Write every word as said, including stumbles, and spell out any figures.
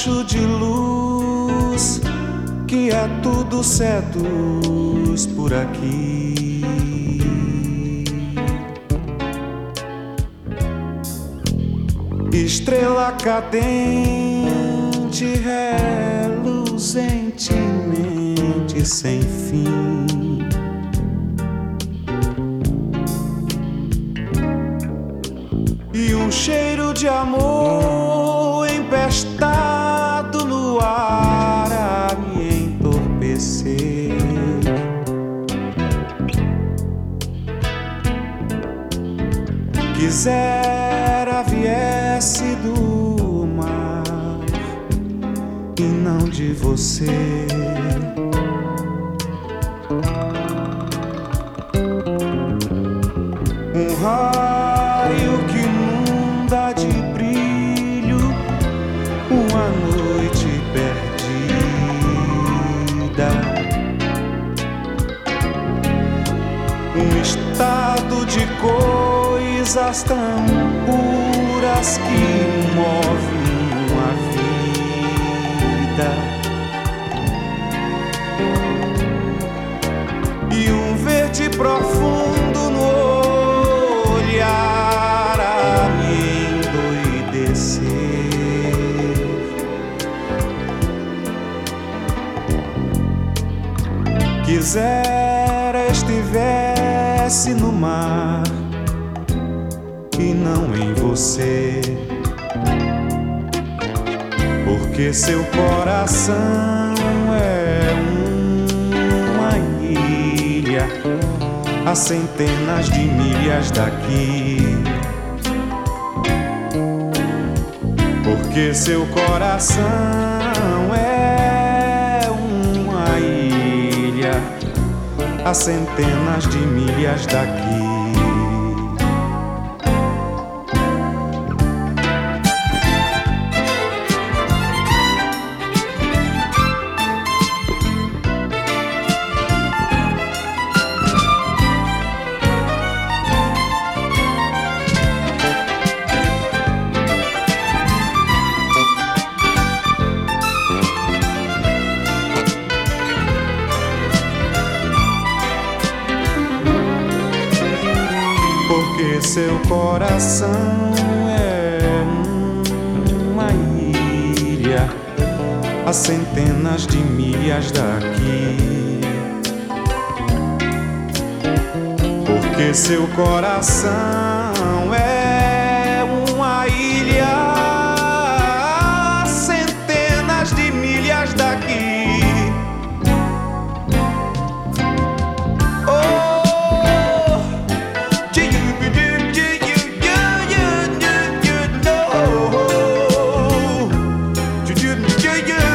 facho de luz, que é tudo seduz por aqui. Estrela cadente, reluzentemente sem fim. E um cheiro de amor empestado no ar a me entorpecer. Quisera viesse do mar e não de você. Um raio que inunda de brilho uma noite perdida. Um estado de coisas tão puras que movem uma vida. E um verde profundo no olhar a me endoidecer. Quisera estivesse no mar e não em você, porque seu coração é uma ilha a centenas de milhas daqui. Porque seu coração é uma ilha a centenas de milhas daqui. Porque seu coração é uma ilha a centenas de milhas daqui. Porque seu coração é uma ilha a centenas de milhas daqui. Yeah, yeah.